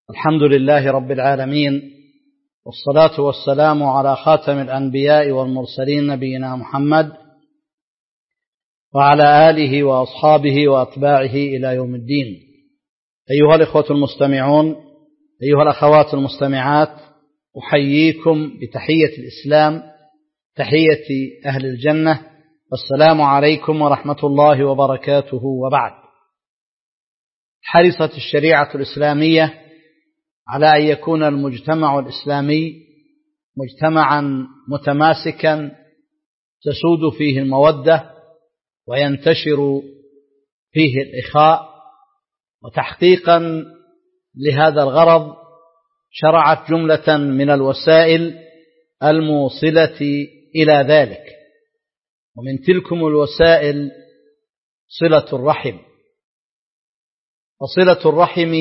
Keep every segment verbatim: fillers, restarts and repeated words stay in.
الحمد لله رب العالمين، والصلاة والسلام على خاتم الأنبياء والمرسلين نبينا محمد وعلى آله وأصحابه وأتباعه إلى يوم الدين. أيها الإخوة المستمعون، أيها الأخوات المستمعات، أحييكم بتحية الإسلام، تحية أهل الجنة، والسلام عليكم ورحمة الله وبركاته. وبعد، حرصت الشريعة الإسلامية على أن يكون المجتمع الإسلامي مجتمعا متماسكا تسود فيه المودة وينتشر فيه الإخاء، وتحقيقا لهذا الغرض شرعت جملة من الوسائل الموصلة إلى ذلك، ومن تلكم الوسائل صلة الرحم. وصلة الرحم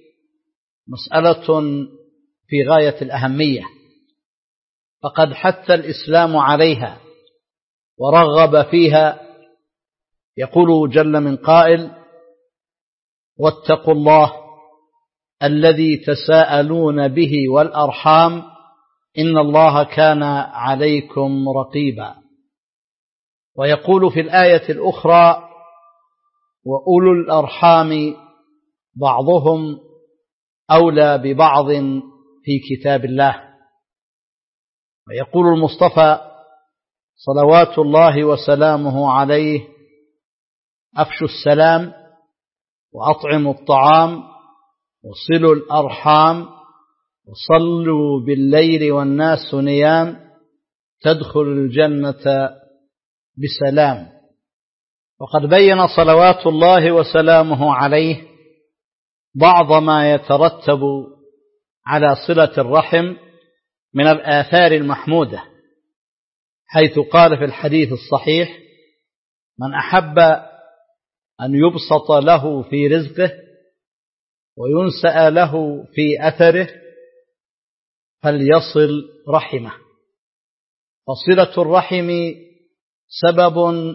مسألة في غاية الأهمية، فقد حث الإسلام عليها ورغب فيها. يقول جل من قائل: واتقوا الله الذي تساءلون به والأرحام إن الله كان عليكم رقيبا. ويقول في الآية الأخرى: وأولو الأرحام بعضهم أولى ببعض في كتاب الله. ويقول المصطفى صلوات الله وسلامه عليه: أفشوا السلام وأطعموا الطعام وصلوا الأرحام وصلوا بالليل والناس نيام تدخل الجنة بسلام. وقد بين صلوات الله وسلامه عليه بعض ما يترتب على صلة الرحم من الآثار المحمودة، حيث قال في الحديث الصحيح: من أحب أن يبسط له في رزقه وينسأ له في أثره فليصل رحمه. فصلة الرحم سبب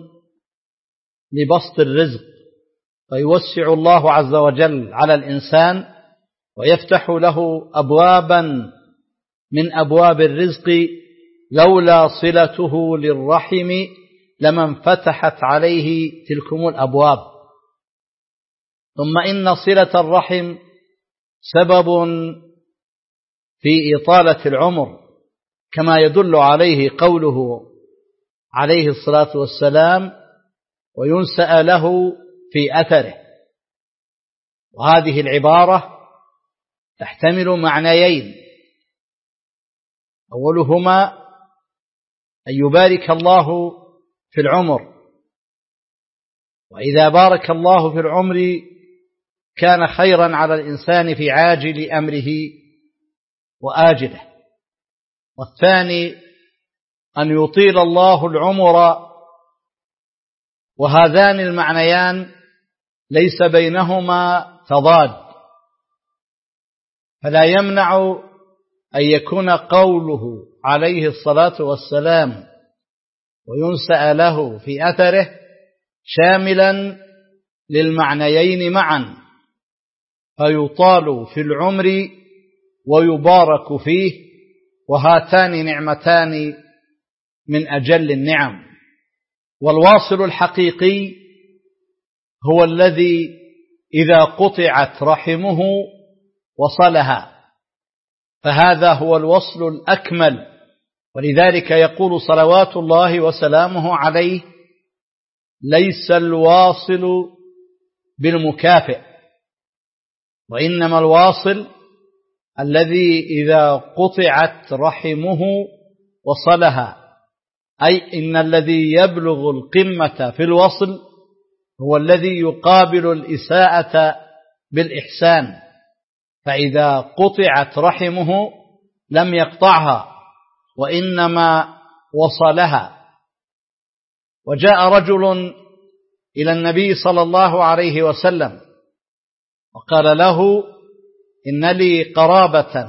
لبسط الرزق، فيوسع الله عز وجل على الإنسان ويفتح له أبوابا من أبواب الرزق، لولا صلته للرحم لما انفتحت عليه تلكم الأبواب. ثم إن صلة الرحم سبب في إطالة العمر، كما يدل عليه قوله عليه الصلاة والسلام: وينسأ له في أثره. وهذه العبارة تحتمل معنيين: أولهما أن يبارك الله في العمر، وإذا بارك الله في العمر كان خيرا على الإنسان في عاجل أمره وآجله. والثاني أن يطيل الله العمر، وهذان المعنيان ليس بينهما تضاد، فلا يمنع أن يكون قوله عليه الصلاة والسلام وينسأ له في أثره شاملا للمعنيين معا، فيطال في العمر ويبارك فيه، وهاتان نعمتان من أجل النعم. والواصل الحقيقي هو الذي إذا قطعت رحمه وصلها، فهذا هو الوصل الأكمل. ولذلك يقول صلوات الله وسلامه عليه: ليس الواصل بالمكافئ، وإنما الواصل الذي إذا قطعت رحمه وصلها، أي إن الذي يبلغ القمة في الوصل هو الذي يقابل الإساءة بالإحسان، فإذا قطعت رحمه لم يقطعها وإنما وصلها. وجاء رجل إلى النبي صلى الله عليه وسلم وقال له: إن لي قرابة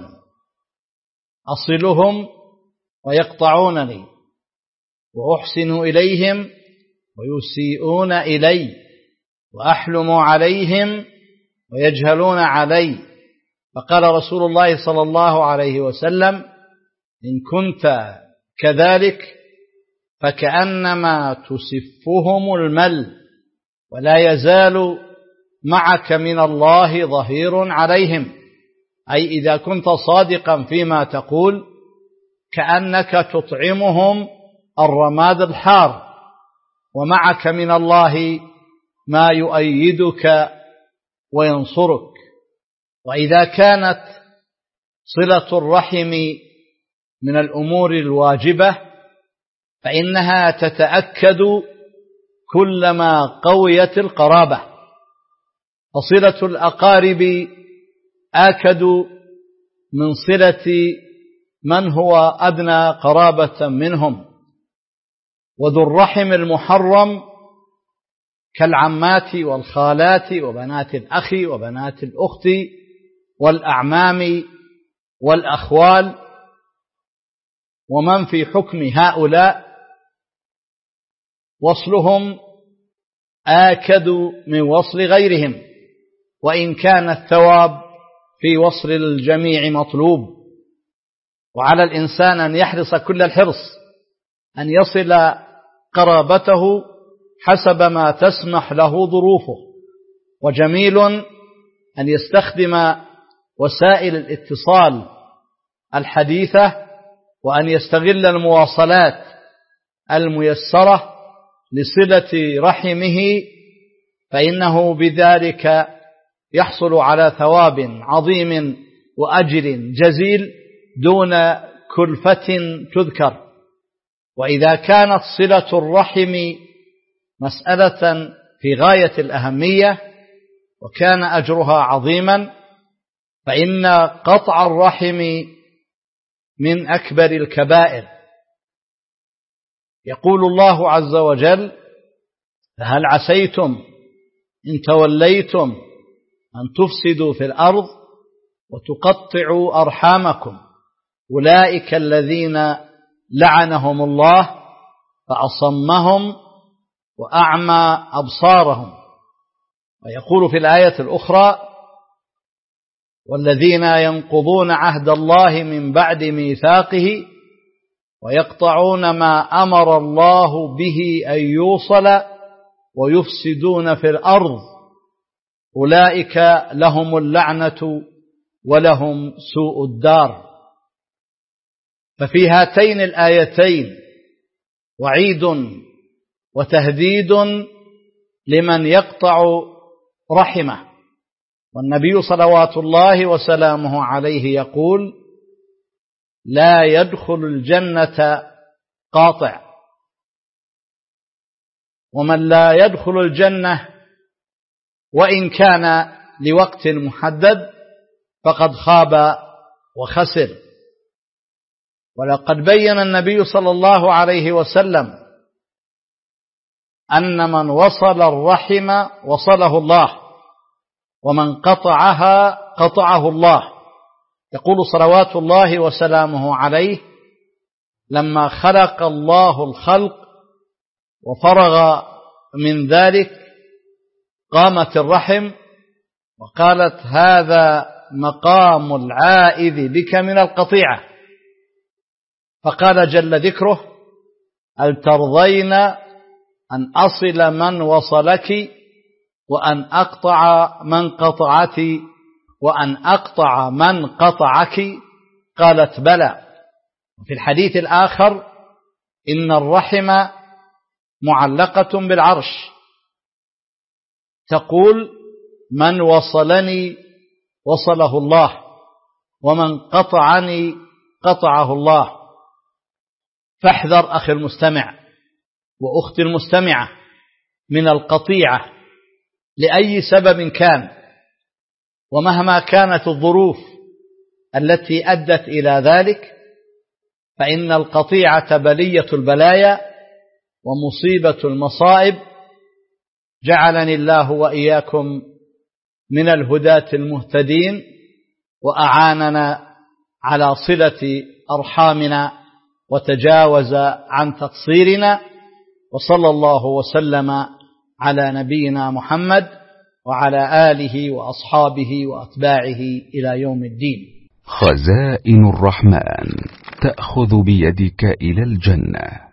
أصلهم ويقطعونني، وأحسن إليهم ويسيئون إلي، وأحلم عليهم ويجهلون علي، فقال رسول الله صلى الله عليه وسلم: إن كنت كذلك فكأنما تسفهم المل، ولا يزال معك من الله ظهير عليهم. أي إذا كنت صادقا فيما تقول كأنك تطعمهم الرماد الحار، ومعك من الله ما يؤيدك وينصرك. وإذا كانت صلة الرحم من الأمور الواجبة فإنها تتأكد كلما قويت القرابة، فصلة الأقارب آكد من صلة من هو أدنى قرابة منهم. وذو الرحم المحرم كالعمات والخالات وبنات الأخ وبنات الأخت والأعمام والأخوال ومن في حكم هؤلاء، وصلهم آكد من وصل غيرهم، وإن كان الثواب في وصل الجميع مطلوب. وعلى الإنسان أن يحرص كل الحرص أن يصل قرابته حسب ما تسمح له ظروفه، وجميل أن يستخدم وسائل الاتصال الحديثة، وأن يستغل المواصلات الميسرة لصلة رحمه، فإنه بذلك يحصل على ثواب عظيم وأجر جزيل دون كلفة تذكر. وإذا كانت صلة الرحم مسألة في غاية الأهمية وكان أجرها عظيما، فإن قطع الرحم من أكبر الكبائر. يقول الله عز وجل: فهل عسيتم إن توليتم أن تفسدوا في الأرض وتقطعوا أرحامكم أولئك الذين لعنهم الله فأصمهم وأعمى أبصارهم. ويقول في الآية الأخرى: والذين ينقضون عهد الله من بعد ميثاقه ويقطعون ما أمر الله به أن يوصل ويفسدون في الأرض أولئك لهم اللعنة ولهم سوء الدار. ففي هاتين الآيتين وعيد وتهديد لمن يقطع رحمه، والنبي صلوات الله وسلامه عليه يقول: لا يدخل الجنة قاطع. ومن لا يدخل الجنة وإن كان لوقت محدد فقد خاب وخسر. ولقد بين النبي صلى الله عليه وسلم أن من وصل الرحم وصله الله، ومن قطعها قطعه الله. يقول صلوات الله وسلامه عليه: لما خلق الله الخلق وفرغ من ذلك قامت الرحم وقالت: هذا مقام العائذ بك من القطيعة. فقال جل ذكره: هل ترضين أن أصل من وصلك وأن أقطع من قطعتي وأن أقطع من قطعك؟ قالت: بلى. وفي الحديث الآخر: إن الرحم معلقة بالعرش، تقول: من وصلني وصله الله، ومن قطعني قطعه الله. فاحذر أخي المستمع وأختي المستمعة من القطيعة لأي سبب كان، ومهما كانت الظروف التي أدت إلى ذلك، فإن القطيعة بلية البلايا ومصيبة المصائب. جعلني الله وإياكم من الهداة المهتدين، وأعاننا على صلة أرحامنا وتجاوز عن تقصيرنا. وصلى الله وسلم على نبينا محمد وعلى آله وأصحابه وأتباعه إلى يوم الدين. خزائن الرحمن تأخذ بيدك إلى الجنة.